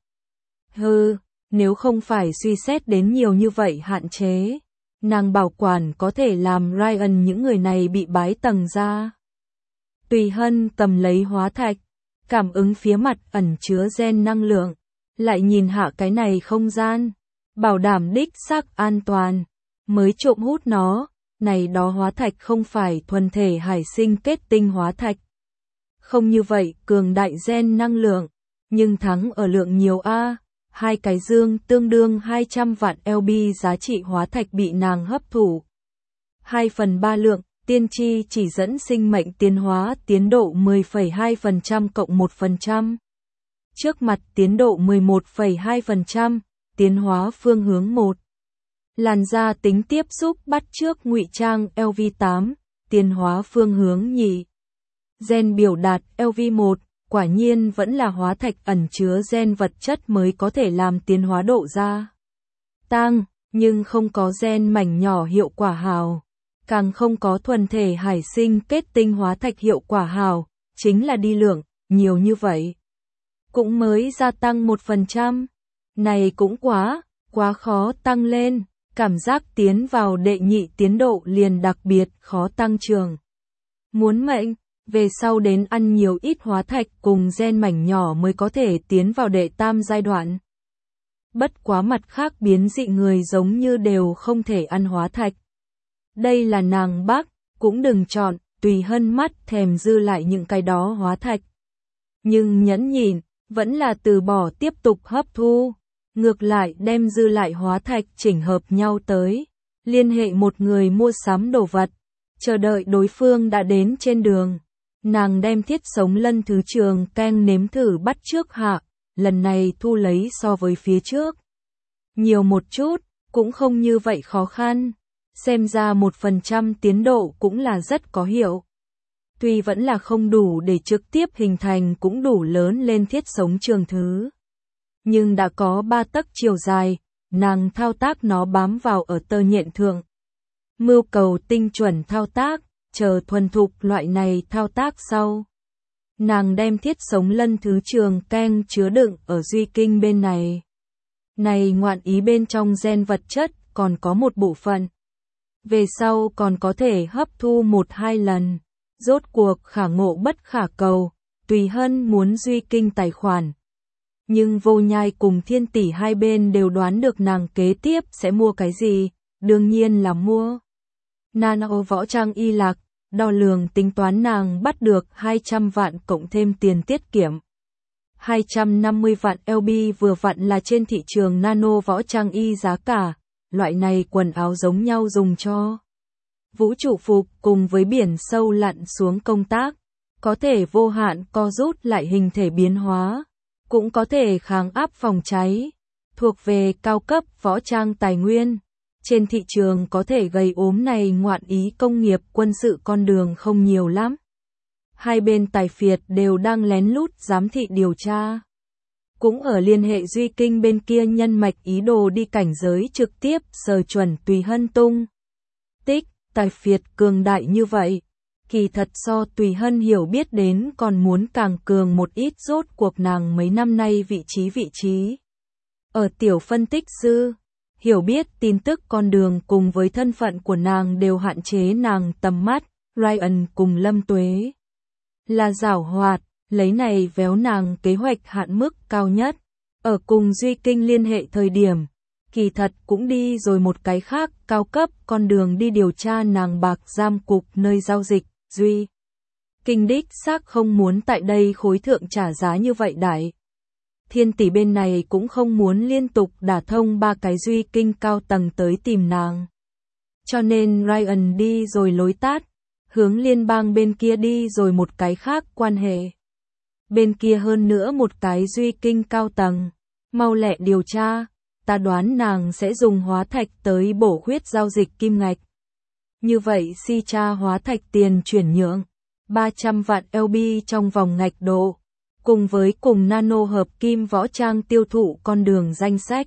Nếu không phải suy xét đến nhiều như vậy hạn chế, nàng bảo quản có thể làm Ryan những người này bị bái tầng ra. Tùy Hân cầm lấy hóa thạch, cảm ứng phía mặt ẩn chứa gen năng lượng, lại nhìn hạ cái này không gian, bảo đảm đích xác an toàn, mới trộm hút nó, này đó hóa thạch không phải thuần thể hải sinh kết tinh hóa thạch. Không như vậy cường đại gen năng lượng, nhưng thắng ở lượng nhiều A. Hai cái dương tương đương 200 vạn LB giá trị hóa thạch bị nàng hấp thụ. 2/3 lượng, tiên tri chỉ dẫn sinh mệnh tiến hóa tiến độ 10,2% cộng 1%. Trước mặt tiến độ 11,2%, tiến hóa phương hướng 1. Làn da tính tiếp xúc bắt chước ngụy trang LV8, tiến hóa phương hướng nhị. Gen biểu đạt LV1. Quả nhiên vẫn là hóa thạch ẩn chứa gen vật chất mới có thể làm tiến hóa độ ra tăng, nhưng không có gen mảnh nhỏ hiệu quả hào, càng không có thuần thể hải sinh kết tinh hóa thạch hiệu quả hào, chính là đi lượng, nhiều như vậy. Cũng mới gia tăng 1%, này cũng quá khó tăng lên, cảm giác tiến vào đệ nhị tiến độ liền đặc biệt khó tăng trưởng. Muốn mệnh, về sau đến ăn nhiều ít hóa thạch cùng gen mảnh nhỏ mới có thể tiến vào đệ tam giai đoạn. Bất quá mặt khác biến dị người giống như đều không thể ăn hóa thạch. Đây là nàng bác, cũng đừng chọn, Tùy Hân mắt thèm dư lại những cái đó hóa thạch. Nhưng nhẫn nhịn, vẫn là từ bỏ tiếp tục hấp thu, ngược lại đem dư lại hóa thạch chỉnh hợp nhau tới, liên hệ một người mua sắm đồ vật, chờ đợi đối phương đã đến trên đường. Nàng đem thiết sống lân thứ trường canh nếm thử bắt trước hạ, lần này thu lấy so với phía trước. Nhiều một chút, cũng không như vậy khó khăn, xem ra 1% tiến độ cũng là rất có hiệu. Tuy vẫn là không đủ để trực tiếp hình thành cũng đủ lớn lên thiết sống trường thứ. Nhưng đã có 3 tấc chiều dài, nàng thao tác nó bám vào ở tơ nhện thượng. Mưu cầu tinh chuẩn thao tác. Chờ thuần thục loại này thao tác sau. Nàng đem thiết sống lân thứ trường canh chứa đựng ở Duy Kinh bên này. Này ngoạn ý bên trong gen vật chất còn có một bộ phận. Về sau còn có thể hấp thu 1-2 lần. Rốt cuộc khả ngộ bất khả cầu, Tùy Hân muốn Duy Kinh tài khoản. Nhưng Vô Nhai cùng Thiên Tỷ hai bên đều đoán được nàng kế tiếp sẽ mua cái gì, đương nhiên là mua. Nano võ trang y lạc, đo lường tính toán nàng bắt được 200 vạn cộng thêm tiền tiết kiệm. 250 vạn LB vừa vặn là trên thị trường nano võ trang y giá cả, loại này quần áo giống nhau dùng cho vũ trụ phục cùng với biển sâu lặn xuống công tác, có thể vô hạn co rút lại hình thể biến hóa, cũng có thể kháng áp phòng cháy, thuộc về cao cấp võ trang tài nguyên. Trên thị trường có thể gây ốm này ngoạn ý công nghiệp quân sự con đường không nhiều lắm. hai bên tài phiệt đều đang lén lút giám thị điều tra. Cũng ở liên hệ Duy Kinh bên kia nhân mạch ý đồ đi cảnh giới trực tiếp sờ chuẩn Tùy Hân tung tích, tài phiệt cường đại như vậy. Kỳ thật so Tùy Hân hiểu biết đến còn muốn càng cường một ít, rốt cuộc nàng mấy năm nay vị trí. Ở tiểu phân tích sư, hiểu biết tin tức con đường cùng với thân phận của nàng đều hạn chế nàng tầm mắt, Ryan cùng Lâm Tuế là giảo hoạt, lấy này véo nàng kế hoạch hạn mức cao nhất. Ở cùng Duy Kinh liên hệ thời điểm, kỳ thật cũng đi rồi một cái khác cao cấp con đường đi điều tra nàng bạc giam cục nơi giao dịch, Duy Kinh đích xác không muốn tại đây khối thượng trả giá như vậy đại. Thiên tỷ bên này cũng không muốn liên tục đả thông ba cái Duy Kinh cao tầng tới tìm nàng. Cho nên Ryan đi rồi lối tát, hướng liên bang bên kia đi rồi một cái khác quan hệ. Bên kia hơn nữa một cái Duy Kinh cao tầng, mau lẹ điều tra, ta đoán nàng sẽ dùng hóa thạch tới bổ khuyết giao dịch kim ngạch. Như vậy si tra hóa thạch tiền chuyển nhượng, 300 vạn LB trong vòng ngạch độ, cùng với cùng nano hợp kim võ trang tiêu thụ con đường danh sách.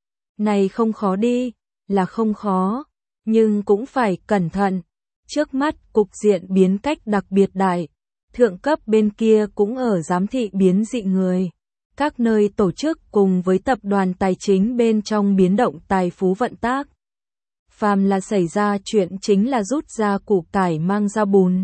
Này không khó đi, là không khó, nhưng cũng phải cẩn thận. Trước mắt cục diện biến cách đặc biệt đại, thượng cấp bên kia cũng ở giám thị biến dị người. Các nơi tổ chức cùng với tập đoàn tài chính bên trong biến động tài phú vận tác. Phàm là xảy ra chuyện chính là rút ra củ cải mang ra bùn.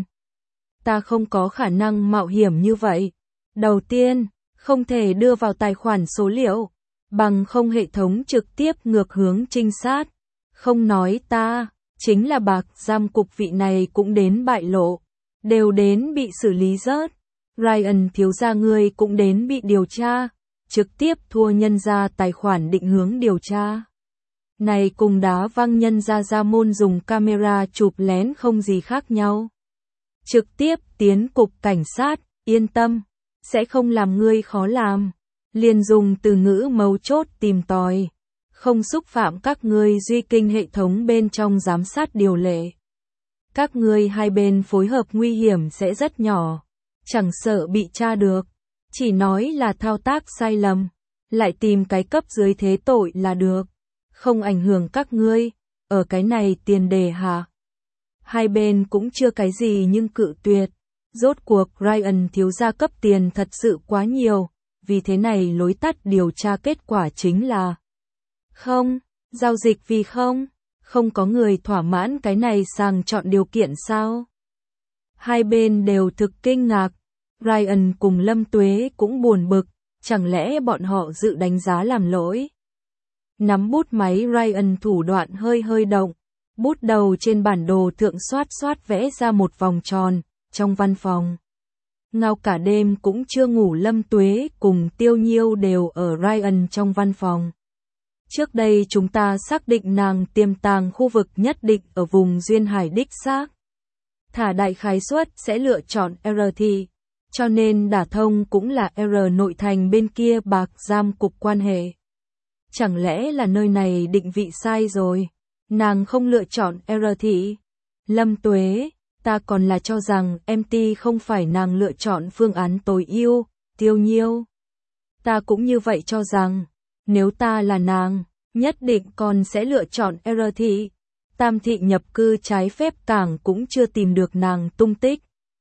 Ta không có khả năng mạo hiểm như vậy. Đầu tiên, không thể đưa vào tài khoản số liệu, bằng không hệ thống trực tiếp ngược hướng trinh sát. Không nói ta, chính là bạc giam cục vị này cũng đến bại lộ, đều đến bị xử lý rớt. Ryan thiếu gia người cũng đến bị điều tra, trực tiếp thua nhân ra tài khoản định hướng điều tra. Này cùng đá văng nhân ra ra môn dùng camera chụp lén không gì khác nhau. Trực tiếp tiến cục cảnh sát, yên tâm, sẽ không làm ngươi khó làm. Liền dùng từ ngữ mấu chốt tìm tòi, không xúc phạm các ngươi Duy Kinh hệ thống bên trong giám sát điều lệ. Các ngươi hai bên phối hợp nguy hiểm sẽ rất nhỏ, chẳng sợ bị tra được, chỉ nói là thao tác sai lầm, lại tìm cái cấp dưới thế tội là được, không ảnh hưởng các ngươi, ở cái này tiền đề hạ. Hai bên cũng chưa cái gì nhưng cự tuyệt, rốt cuộc Ryan thiếu gia cấp tiền thật sự quá nhiều, vì thế này lối tắt điều tra kết quả chính là không, giao dịch vì không có người thỏa mãn cái này sàng chọn điều kiện sao? Hai bên đều thực kinh ngạc, Ryan cùng Lâm Tuế cũng buồn bực, chẳng lẽ bọn họ dự đánh giá làm lỗi? Nắm bút máy Ryan thủ đoạn hơi động, bút đầu trên bản đồ thượng xoát vẽ ra một vòng tròn, trong văn phòng. Ngao cả đêm cũng chưa ngủ Lâm Tuế cùng Tiêu Nhiêu đều ở Ryan trong văn phòng. Trước đây chúng ta xác định nàng tiềm tàng khu vực nhất định ở vùng duyên hải đích xác. Thả đại khái suất sẽ lựa chọn RT, cho nên đả thông cũng là R nội thành bên kia bạc giam cục quan hệ. Chẳng lẽ là nơi này định vị sai rồi, nàng không lựa chọn RT. Lâm Tuế, ta còn là cho rằng MT không phải nàng lựa chọn phương án tối ưu. Tiêu Nhiêu, ta cũng như vậy cho rằng, nếu ta là nàng, nhất định còn sẽ lựa chọn RT. Tam thị nhập cư trái phép cảng cũng chưa tìm được nàng tung tích.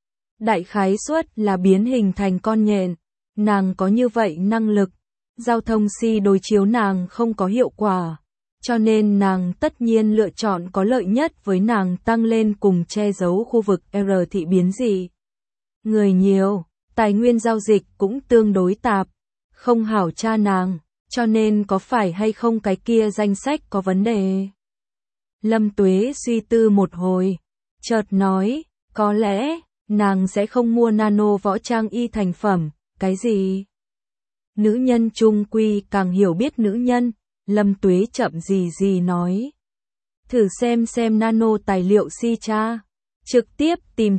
Đại khái suất là biến hình thành con nhện, nàng có như vậy năng lực, giao thông si đối chiếu nàng không có hiệu quả, cho nên nàng tất nhiên lựa chọn có lợi nhất với nàng tăng lên cùng che giấu khu vực R thị biến dị. Người nhiều, tài nguyên giao dịch cũng tương đối tạp, không hảo tra nàng, cho nên có phải hay không cái kia danh sách có vấn đề. Lâm Tuế suy tư một hồi, chợt nói, có lẽ, nàng sẽ không mua nano võ trang y thành phẩm, cái gì? Nữ nhân chung quy càng hiểu biết nữ nhân, Lâm Tuế chậm gì nói. Thử xem nano tài liệu si tra, trực tiếp tìm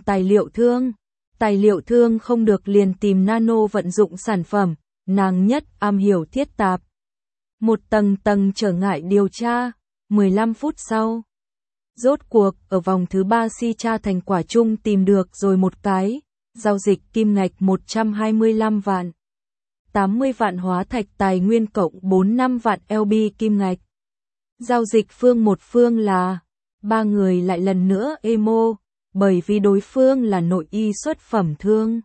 tài liệu thương không được liền tìm nano vận dụng sản phẩm, nàng nhất am hiểu thiết tạp. Một tầng trở ngại điều tra, 15 phút sau. Rốt cuộc, ở vòng thứ 3 si tra thành quả chung tìm được rồi một cái, giao dịch kim ngạch 125 vạn. 80 vạn hóa thạch tài nguyên cộng 45 vạn LB kim ngạch. Giao dịch một phương là 3 người lại lần nữa emo, bởi vì đối phương là nội y xuất phẩm thương.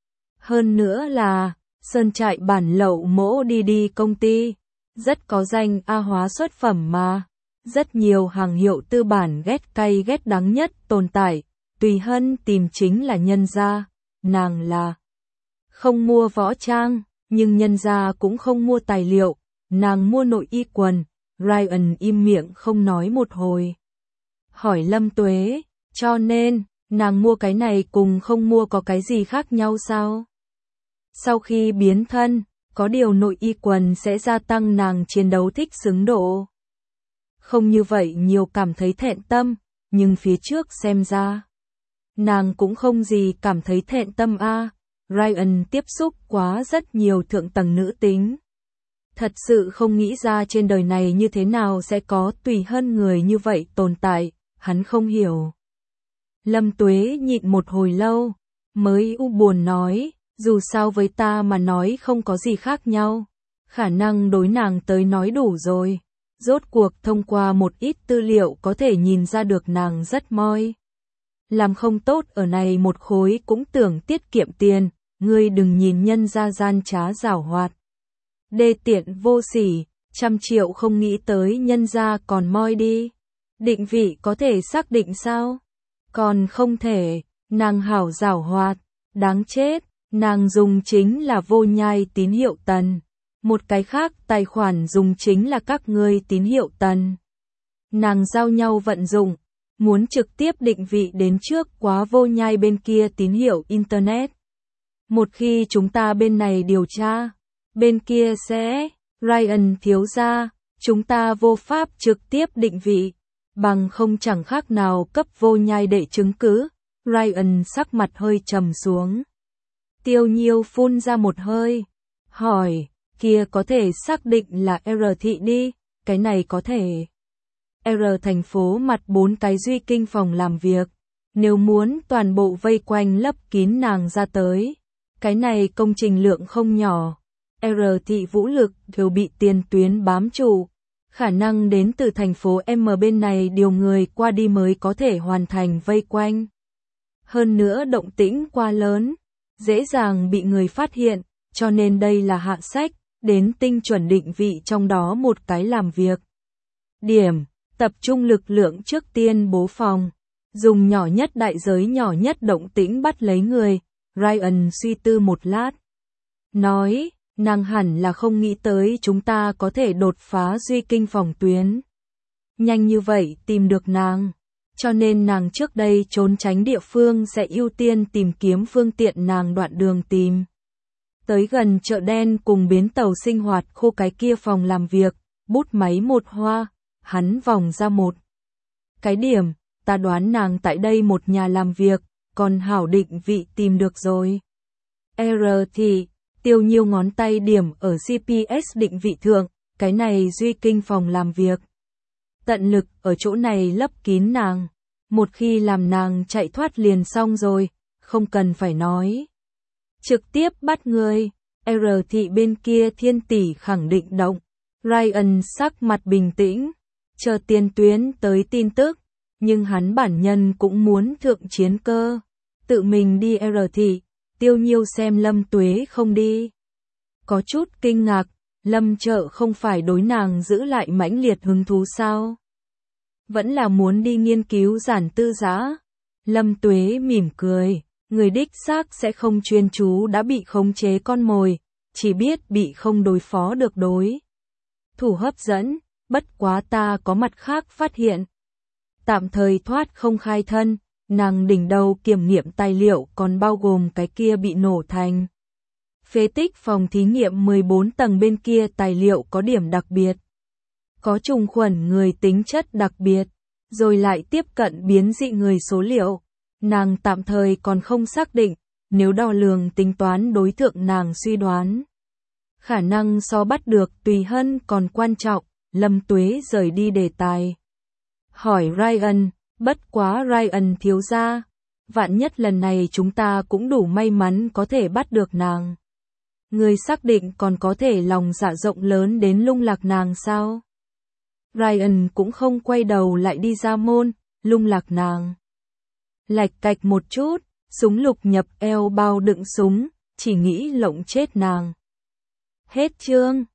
Hơn nữa là sơn trại bản lậu mỗ đi công ty, rất có danh A hóa xuất phẩm mà. Rất nhiều hàng hiệu tư bản ghét cay ghét đắng nhất tồn tại, Tùy Hân tìm chính là nhân gia, nàng là không mua võ trang, nhưng nhân gia cũng không mua tài liệu, nàng mua nội y quần. Ryan im miệng không nói một hồi. Hỏi Lâm Tuế, cho nên, nàng mua cái này cùng không mua có cái gì khác nhau sao? Sau khi biến thân, có điều nội y quần sẽ gia tăng nàng chiến đấu thích xứng độ. Không như vậy nhiều cảm thấy thẹn tâm, nhưng phía trước xem ra, nàng cũng không gì cảm thấy thẹn tâm a. Ryan tiếp xúc quá rất nhiều thượng tầng nữ tính. Thật sự không nghĩ ra trên đời này như thế nào sẽ có Tùy Hân người như vậy tồn tại, hắn không hiểu. Lâm Tuế nhịn một hồi lâu, mới buồn nói, dù sao với ta mà nói không có gì khác nhau, khả năng đối nàng tới nói đủ rồi. Rốt cuộc thông qua một ít tư liệu có thể nhìn ra được nàng rất moi. Làm không tốt ở này một khối cũng tưởng tiết kiệm tiền, ngươi đừng nhìn nhân ra gian trá giảo hoạt. Đê tiện vô sỉ, 100 triệu không nghĩ tới nhân ra còn moi đi. Định vị có thể xác định sao? Còn không thể, nàng hảo giảo hoạt, đáng chết, nàng dùng chính là vô nhai tín hiệu tần. Một cái khác tài khoản dùng chính là các ngươi tín hiệu tần. Nàng giao nhau vận dụng, muốn trực tiếp định vị đến trước quá vô nhai bên kia tín hiệu Internet. Một khi chúng ta bên này điều tra, bên kia sẽ, Ryan thiếu gia, chúng ta vô pháp trực tiếp định vị, bằng không chẳng khác nào cấp vô nhai để chứng cứ. Ryan sắc mặt hơi trầm xuống. Tiêu Nhiêu phun ra một hơi, hỏi, kia có thể xác định là R thị đi, cái này có thể. R thành phố mặt 4 cái duy kinh phòng làm việc, nếu muốn toàn bộ vây quanh lấp kín nàng ra tới, cái này công trình lượng không nhỏ. R thị vũ lực đều bị tiền tuyến bám trụ, khả năng đến từ thành phố M bên này điều người qua đi mới có thể hoàn thành vây quanh. Hơn nữa động tĩnh quá lớn, dễ dàng bị người phát hiện, cho nên đây là hạ sách, đến tinh chuẩn định vị trong đó một cái làm việc. Điểm, tập trung lực lượng trước tiên bố phòng, dùng nhỏ nhất đại giới nhỏ nhất động tĩnh bắt lấy người. Ryan suy tư một lát, nói, nàng hẳn là không nghĩ tới chúng ta có thể đột phá duy kinh phòng tuyến. Nhanh như vậy tìm được nàng, cho nên nàng trước đây trốn tránh địa phương sẽ ưu tiên tìm kiếm phương tiện nàng đoạn đường tìm. Tới gần chợ đen cùng bến tàu sinh hoạt khô cái kia phòng làm việc, bút máy một hoa, hắn vòng ra một cái điểm, ta đoán nàng tại đây một nhà làm việc, còn hảo định vị tìm được rồi. R thì, Tiêu Nhiêu ngón tay điểm ở GPS định vị thượng, cái này duy kinh phòng làm việc. Tận lực ở chỗ này lấp kín nàng, một khi làm nàng chạy thoát liền xong rồi, không cần phải nói. Trực tiếp bắt người, R thị bên kia Thiên tỷ khẳng định động. Ryan sắc mặt bình tĩnh, chờ tiền tuyến tới tin tức, nhưng hắn bản nhân cũng muốn thượng chiến cơ. Tự mình đi R thị, Tiêu Nhiêu xem Lâm Tuế không đi. Có chút kinh ngạc, Lâm Trợ không phải đối nàng giữ lại mãnh liệt hứng thú sao? Vẫn là muốn đi nghiên cứu giản tư giã. Lâm Tuế mỉm cười, người đích xác sẽ không chuyên chú đã bị khống chế con mồi, chỉ biết bị không đối phó được đối thủ hấp dẫn, bất quá ta có mặt khác phát hiện. Tạm thời thoát không khai thân, nàng đỉnh đầu kiểm nghiệm tài liệu còn bao gồm cái kia bị nổ thành phế tích phòng thí nghiệm 14 tầng bên kia tài liệu có điểm đặc biệt. Có trùng khuẩn người tính chất đặc biệt, rồi lại tiếp cận biến dị người số liệu. Nàng tạm thời còn không xác định, nếu đo lường tính toán đối tượng nàng suy đoán. Khả năng so bắt được Tùy Hân còn quan trọng, Lâm Tuế rời đi đề tài. Hỏi Ryan, bất quá Ryan thiếu gia, vạn nhất lần này chúng ta cũng đủ may mắn có thể bắt được nàng. Ngươi xác định còn có thể lòng dạ rộng lớn đến lung lạc nàng sao? Ryan cũng không quay đầu lại đi ra môn, lung lạc nàng. Lạch cạch một chút, súng lục nhập eo bao đựng súng, chỉ nghĩ lộng chết nàng. Hết chương.